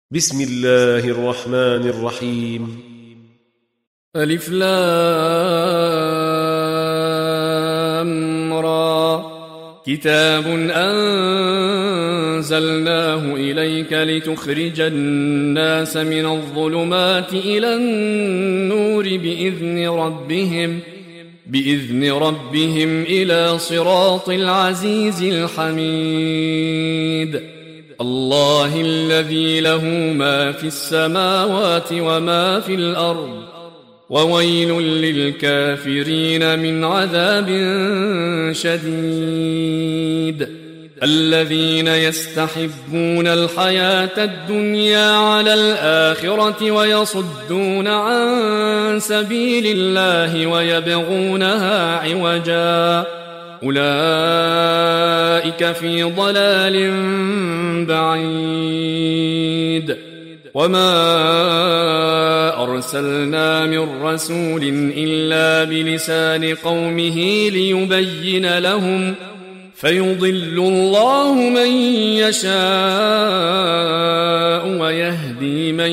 بسم الله الرحمن الرحيم. ألف لام را. كتاب أنزلناه إليك لتخرج الناس من الظلمات إلى النور بإذن ربهم إلى صراط العزيز الحميد. الله الذي له ما في السماوات وما في الأرض، وويل للكافرين من عذاب شديد. الذين يستحبون الحياة الدنيا على الآخرة ويصدون عن سبيل الله ويبغونها عوجا، أولئك في ضلال بعيد. وما أرسلنا من رسول إلا بلسان قومه ليبين لهم، فيضل الله من يشاء ويهدي من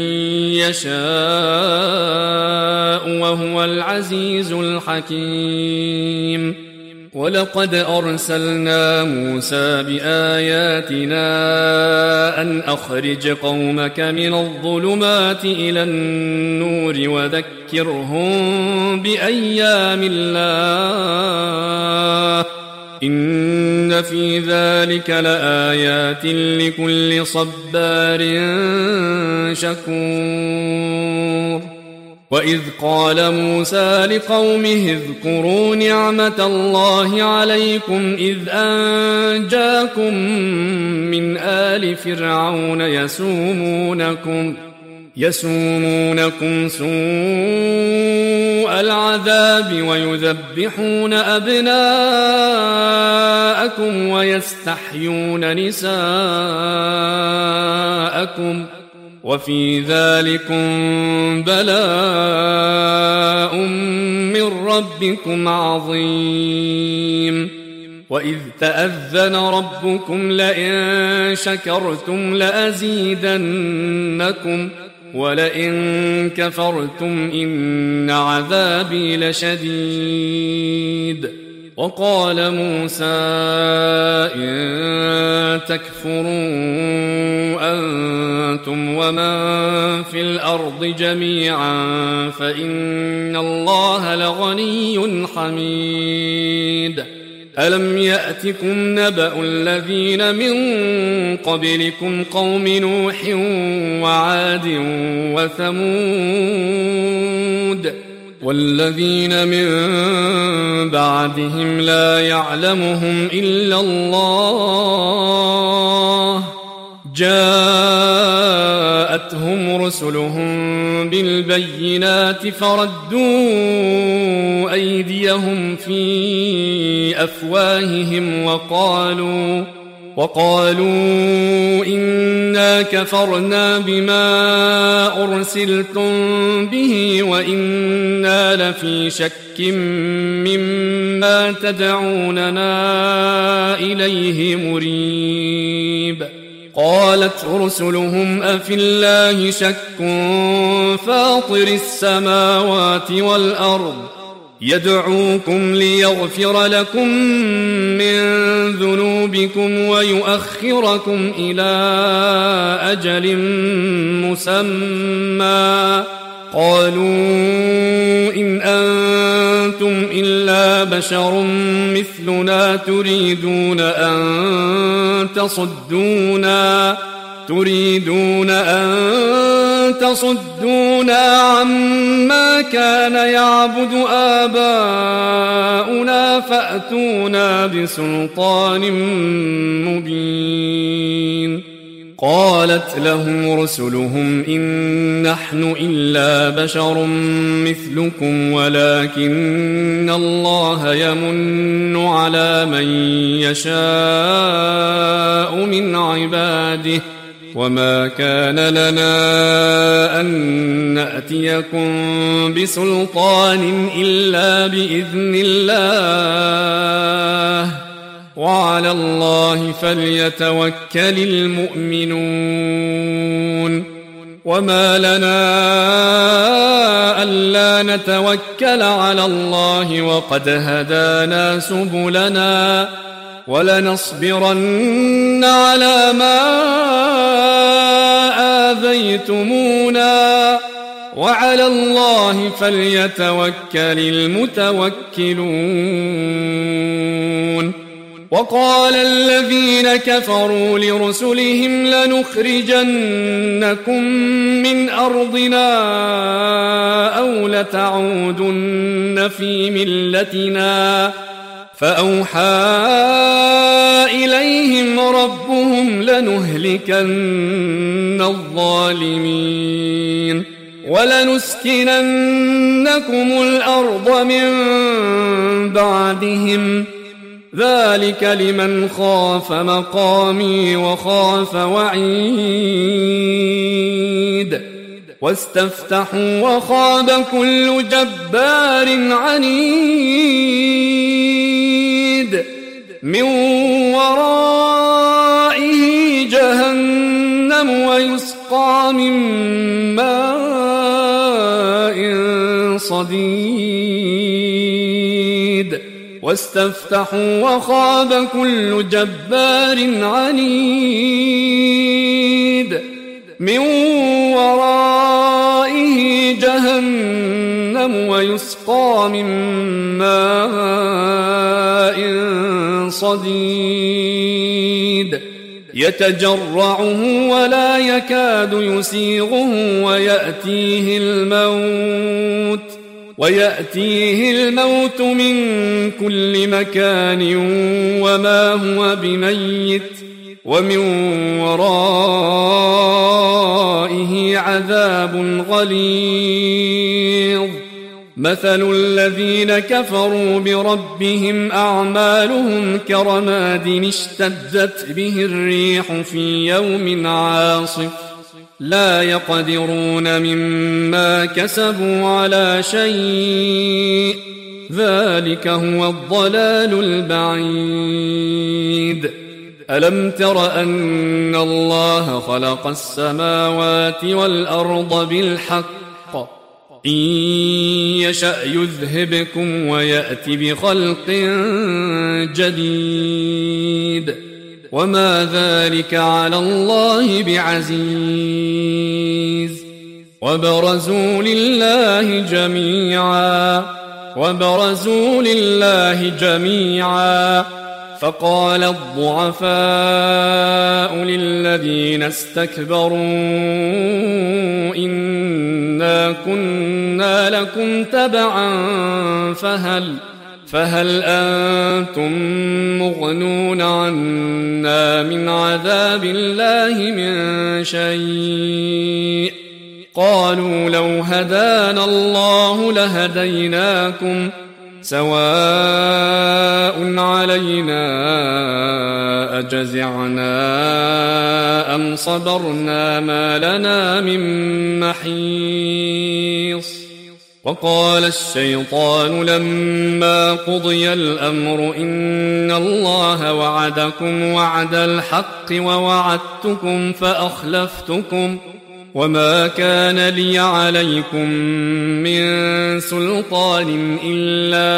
يشاء وهو العزيز الحكيم. ولقد أرسلنا موسى بآياتنا أن أخرج قومك من الظلمات إلى النور وذكرهم بأيام الله، إن في ذلك لآيات لكل صبار شكور. وإذ قال موسى لقومه اذكروا نعمة الله عليكم إذ أنجاكم من آل فرعون يسومونكم سوء العذاب ويذبحون أبناءكم ويستحيون نساءكم، وفي ذلكم بلاء من ربكم عظيم. وإذ تأذن ربكم لئن شكرتم لأزيدنكم ولئن كفرتم إن عذابي لشديد. وقال موسى إن تكفروا أنتم ومن في الأرض جميعا فإن الله لغني حميد. ألم يأتكم نبأ الذين من قبلكم قوم نوح وعاد وثمود والذين من بعدهم لا يعلمهم إلا الله، جاءتهم رسلهم بالبينات فردوا أيديهم في أفواههم وقالوا إنا كفرنا بما أرسلتم به وإنا لفي شك مما تدعوننا إليه مريب. قالت رسلهم أفي الله شك فاطر السماوات والأرض يدعوكم ليغفر لكم من ذنوبكم ويؤخركم إلى أجل مسمى، قالوا إن أنتم إلا بشر مثلنا تريدون أن تصدونا عما كان يعبد آباؤنا فأتونا بسلطان مبين. قالت لهم رسلهم إن نحن إلا بشر مثلكم ولكن الله يمن على من يشاء من عباده، وما كان لنا أن نأتيكم بسلطان إلا بإذن الله، وعلى الله فليتوكل المؤمنون. وما لنا ألا نتوكل على الله وقد هدانا سبلنا ولنصبرن على ما آذيتمونا وعلى الله فليتوكل المتوكلون. وقال الذين كفروا لرسلهم لنخرجنكم من أرضنا أو لتعودن في ملتنا فأوحى إليهم ربهم لنهلكن الظالمين ولنسكننكم الأرض من بعدهم ذلك لمن خاف مقامي وخاف وعيد. واستفتحوا وخاب كل جبار عنيد من ورائه جهنم ويسقى من ماء صديد. واستفتحوا وخاب كل جبار عنيد من ورائه جهنم ويسقى من ماء صديد يتجرعه ولا يكاد يسيغه ويأتيه الموت من كل مكان وما هو بميت ومن ورائه عذاب غليظ. مثل الذين كفروا بربهم أعمالهم كرماد اشتدت به الريح في يوم عاصف لا يقدرون مما كسبوا على شيء ذلك هو الضلال البعيد. ألم تر أن الله خلق السماوات والأرض بالحق إن يشأ يذهبكم ويأت بخلق جديد وما ذلك على الله بعزيز. وبرزوا لله جميعا فقال الضعفاء للذين استكبروا إنا كنا لكم تبعا فهل أنتم مغنون عنا من عذاب الله من شيء قالوا لو هدانا الله لهديناكم سواء علينا أجزعنا أم صبرنا ما لنا من محيص. وقال الشيطان لما قضي الأمر إن الله وعدكم وعد الحق ووعدتكم فأخلفتكم وما كان لي عليكم من سلطان إلا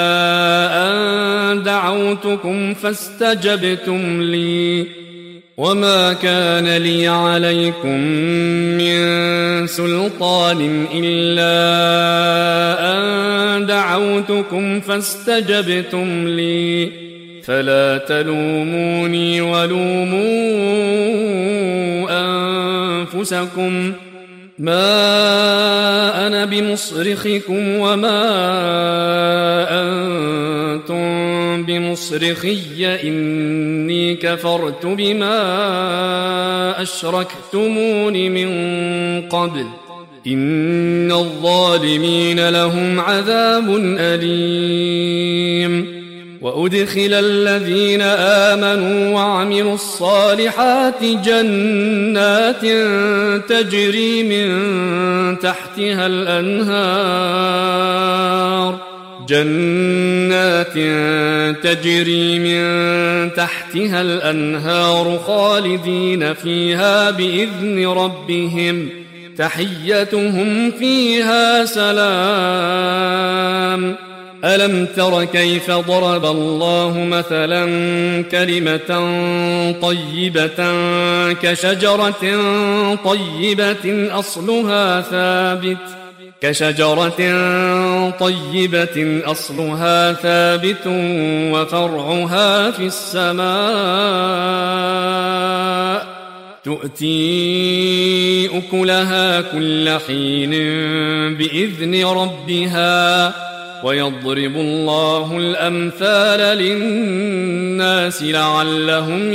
أن دعوتكم فاستجبتم لي وما كان لي عليكم من سلطان إلا أن دعوتكم فاستجبتم لي فلا تلوموني ولوموا أنفسكم ما أنا بمصرخكم وما أنتم بمصرخي إني كفرت بما أشركتمون من قبل إن الظالمين لهم عذاب أليم. وأدخل الذين آمنوا وعملوا الصالحات جنات تجري من تحتها الأنهار خالدين فيها بإذن ربهم تحيتهم فيها سلام. ألم تر كيف ضرب الله مثلا كلمة طيبة كشجرة طيبة أصلها ثابت وفرعها في السماء تؤتي أكلها كل حين بإذن ربها ويضرب الله الأمثال للناس لعلهم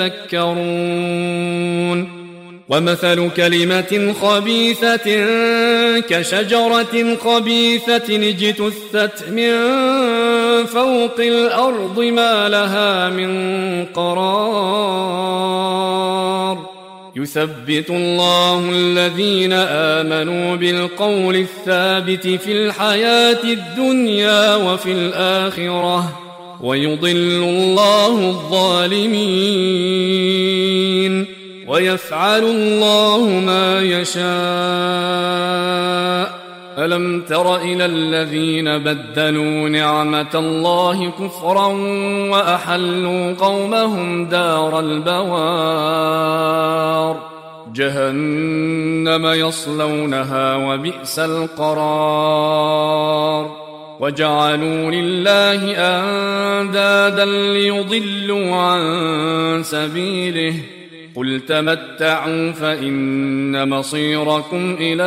يتذكرون. ومثل كلمة خبيثة كشجرة خبيثة اجتثت من فوق الأرض ما لها من قرار. يثبت الله الذين آمنوا بالقول الثابت في الحياة الدنيا وفي الآخرة ويضل الله الظالمين ويفعل الله ما يشاء. ألم تر إلى الذين بدلوا نعمة الله كفرا وأحلوا قومهم دار البوار جهنم يصلونها وبئس القرار. وجعلوا لله أندادا ليضلوا عن سبيله قل تمتعوا فإن مصيركم إلى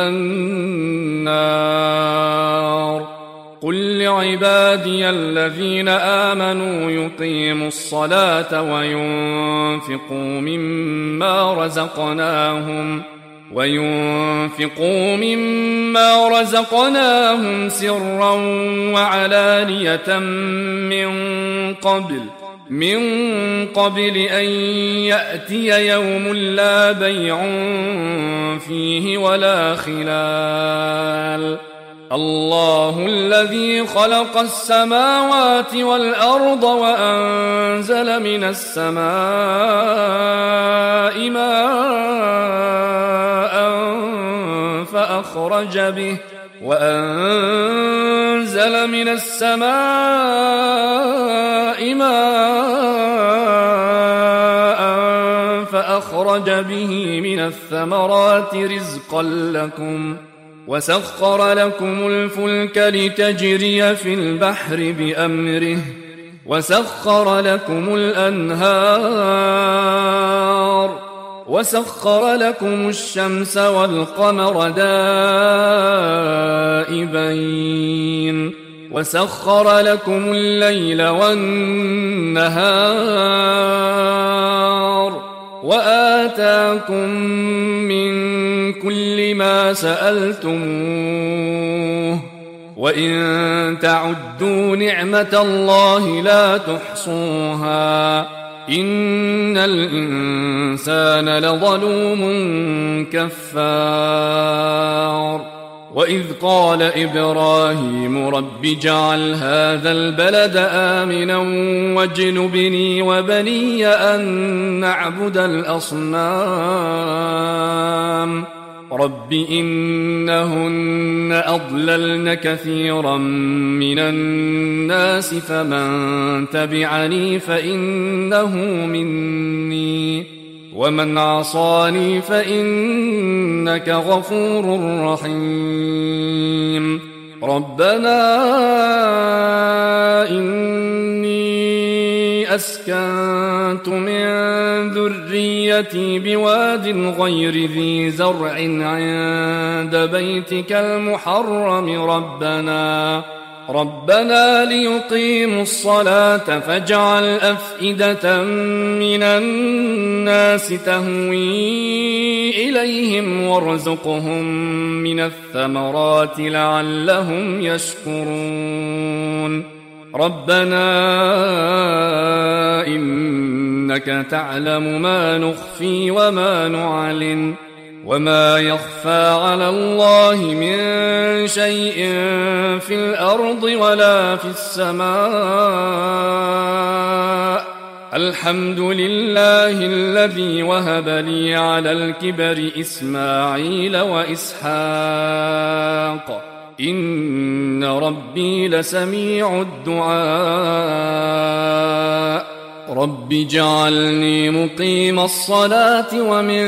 النار. قل لعبادي الذين آمنوا يقيموا الصلاة وينفقوا مما رزقناهم سرا وعلانية من قبل أن يأتي يوم لا بيع فيه ولا خلال. الله الذي خلق السماوات والأرض وأنزل من السماء ماء فأخرج به من الثمرات رزقا لكم وسخر لكم الفلك لتجري في البحر بأمره وسخر لكم الأنهار وسخر لكم الشمس والقمر دائبين وسخر لكم الليل والنهار وآتاكم من كل ما سألتموه وإن تعدوا نعمة الله لا تحصوها إن الإنسان لظلوم كفار. وإذ قال إبراهيم رب اجعل هذا البلد آمنا واجنبني وبني أن نعبد الأصنام رب إنهن أضللن كثيرا من الناس فمن تبعني فإنه مني ومن عصاني فإنك غفور رحيم. ربنا إني أسكنت من ذريتي بواد غير ذي زرع عند بيتك المحرم ربنا ليقيموا الصلاة فاجعل أفئدة من الناس تهوي إليهم وارزقهم من الثمرات لعلهم يشكرون. ربنا إنك تعلم ما نخفي وما نعلن وما يخفى على الله من شيء في الأرض ولا في السماء الحمد لله الذي وهب لي على الكبر إسماعيل وإسحاق إن ربي لسميع الدعاء رب اجعلني مقيم الصلاة ومن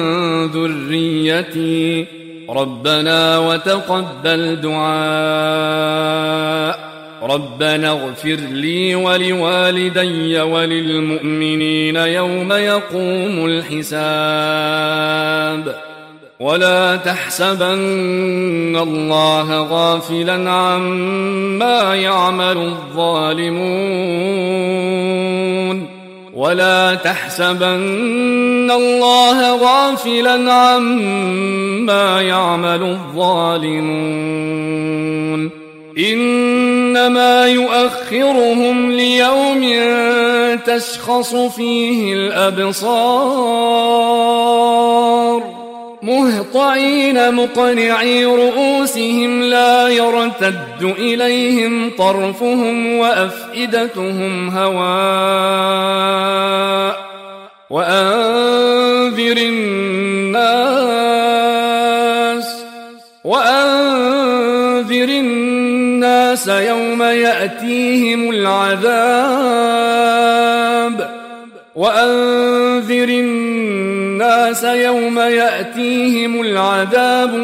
ذريتي ربنا وتقبل دعاء ربنا اغفر لي ولوالدي وللمؤمنين يوم يقوم الحساب ولا تحسبن الله غافلا عما يعمل الظالمون ولا تحسبن الله غافلا عما يعمل الظالمون إنما يؤخرهم ليوم تشخص فيه الأبصار مهطعين مقنعي رؤوسهم لا يرتد إليهم طرفهم وأفئدتهم هواء وأنذر الناس يوم يأتيهم العذاب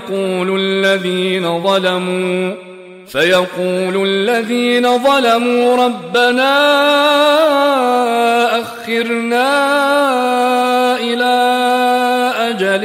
فيقول الذين ظلموا ربنا أخرنا إلى أجل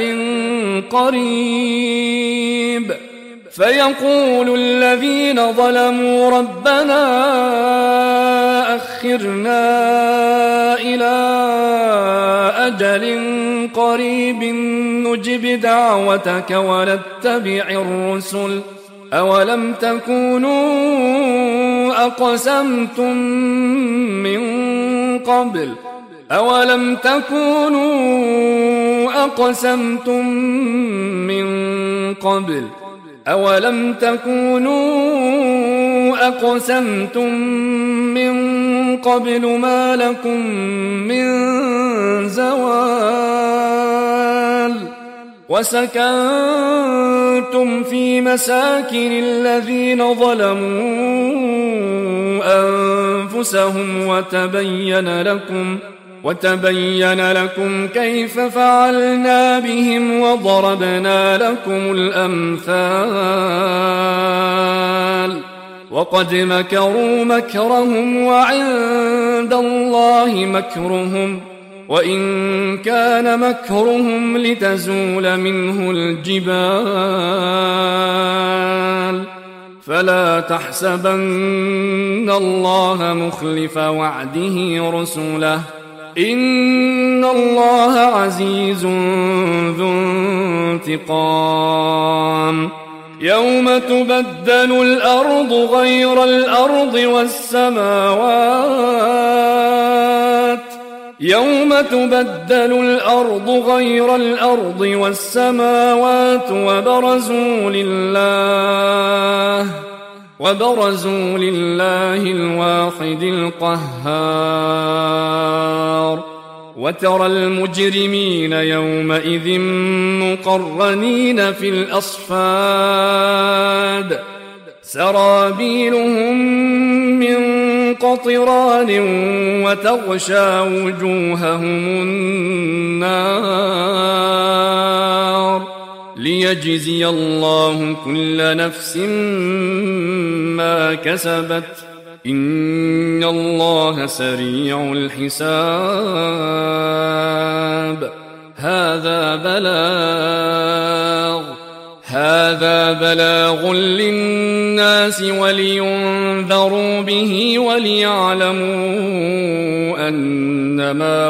قريب نجب دعوتك ونتبع الرسل أولم تكونوا أقسمتم من قبل ما لكم من زوال وسكنتم في مساكن الذين ظلموا أنفسهم وتبين لكم كيف فعلنا بهم وضربنا لكم الأمثال وقد مكروا مكرهم وعند الله مكرهم وإن كان مكرهم لتزول منه الجبال فلا تحسبن الله مخلف وعده رسله إن الله عزيز ذو انتقام يوم تبدل الأرض غير الأرض والسماوات وبرزوا لله الواحد القهار وترى المجرمين يومئذ مقرنين في الأصفاد سرابيلهم من قطران وتغشى وجوههم النار ليجزي الله كل نفس ما كسبت إن الله سريع الحساب هذا بلاغ للناس ولينذروا به وليعلموا أنما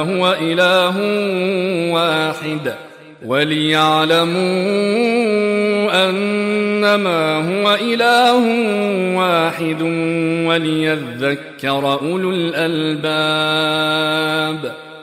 هو إله واحد وليذكر أولو الألباب